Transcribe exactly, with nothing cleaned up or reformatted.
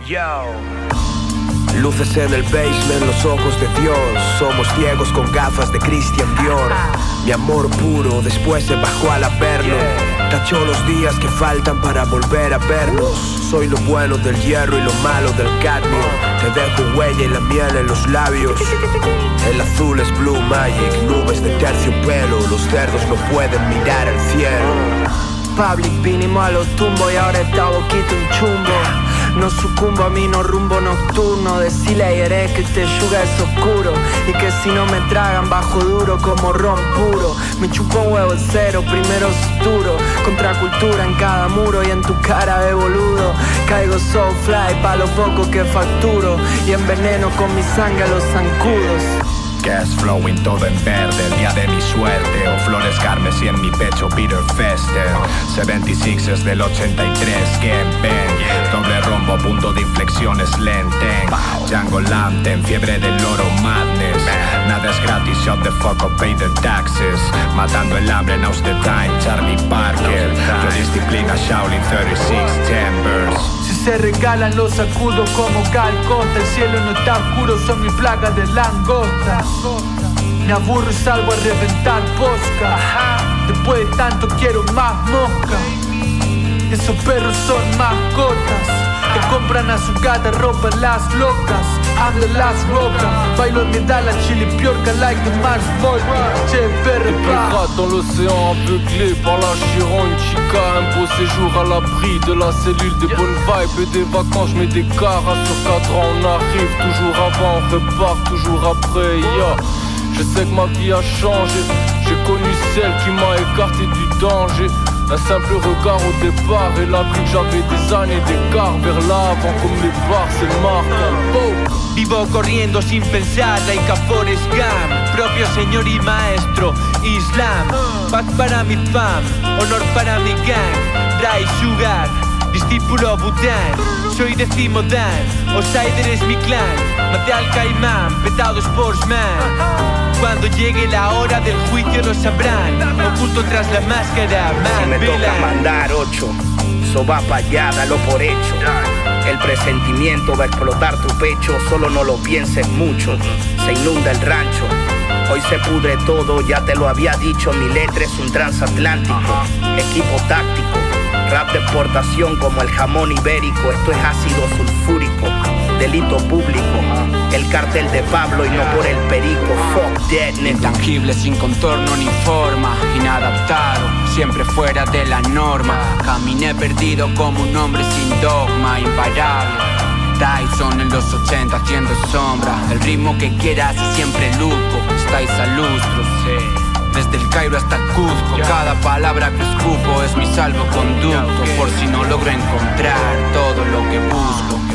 Yo. Luces en el basement, los ojos de Dios. Somos ciegos con gafas de Christian Dior. Mi amor puro después se bajó al averno. Tachó los días que faltan para volver a vernos. Soy lo bueno del hierro y lo malo del cadmio. Te dejo huella y la miel en los labios. El azul es blue magic, nubes de terciopelo. Los cerdos no pueden mirar al cielo. Public, vinimos a los tumbos y ahora está boquito un chumbo. No sucumbo a mi no rumbo nocturno. Decile a Yeré que este yuga es oscuro y que si no me tragan bajo duro como ron puro. Me chupo un huevo el cero, primero suturo. Contracultura en cada muro y en tu cara de boludo. Caigo so fly pa' lo poco que facturo y enveneno con mi sangre a los zancudos. Gas flowing todo en verde, el día de mi suerte. O flores carmesí en mi pecho, Peter Fester. setenta y seis es del ochenta y tres, Game Bang. Doble rombo, punto de inflexión es lenten. Django Lantern, fiebre del oro, madness. Nada es gratis, shut the fuck up, pay the taxes. Matando el hambre, now's the time, Charlie Parker. Yo disciplina, Shaolin, treinta y seis Timbers. Si se regalan los sacudo como Calcota. El cielo no está oscuro, son mi plaga de langosta. Me aburro y salgo a reventar posca. Después de tanto quiero más mosca. Esos perros son mascotas que compran a su gata ropa en las locas. I'm the last roca. Bailo en médala, chili piorca like the Mars Volta. Che perre pas. Dans l'océan aveuglé par la chironne chica. Un beau séjour à l'abri de la cellule. Des bonnes vibes et des vacances. J'mets des caras sur cadran. On arrive toujours avant, on repart toujours après. Yeah. Je sais que ma vie a changé. J'ai connu celle qui m'a écarté du danger. Un simple regard au départ et la vie que j'avais des années d'écart vers l'avant comme les bars, c'est marquant. Oh. Vivo corriendo sin pensar like a Forrest Gump. Propio señor y maestro, Islam. Paz para mi fam, honor para mi gang. Rai Sugar, discípulo Bután. Soy décimo Dan, Outsider es mi clan. Maté al caimán, petado Sportsman. Cuando llegue la hora del juicio lo sabrán. Oculto tras la máscara, man, si me villain. toca mandar ocho, eso va pa' allá, dalo por hecho. El presentimiento va a explotar tu pecho. Solo no lo pienses mucho, se inunda el rancho. Hoy se pudre todo, ya te lo había dicho. Mi letra es un transatlántico, equipo táctico. Rap de exportación como el jamón ibérico. Esto es ácido sulfúrico, delito público. El cartel de Pablo y no por el perico. Fuck that, nigga. Intangible, sin contorno ni forma. Inadaptado, siempre fuera de la norma. Caminé perdido como un hombre sin dogma. Imparable, Tyson en los ochenta haciendo sombra. El ritmo que quieras y siempre luco. Estáis a lustros, sí. Desde el Cairo hasta Cuzco, cada palabra que escupo es mi salvoconducto. Por si no logro encontrar todo lo que busco.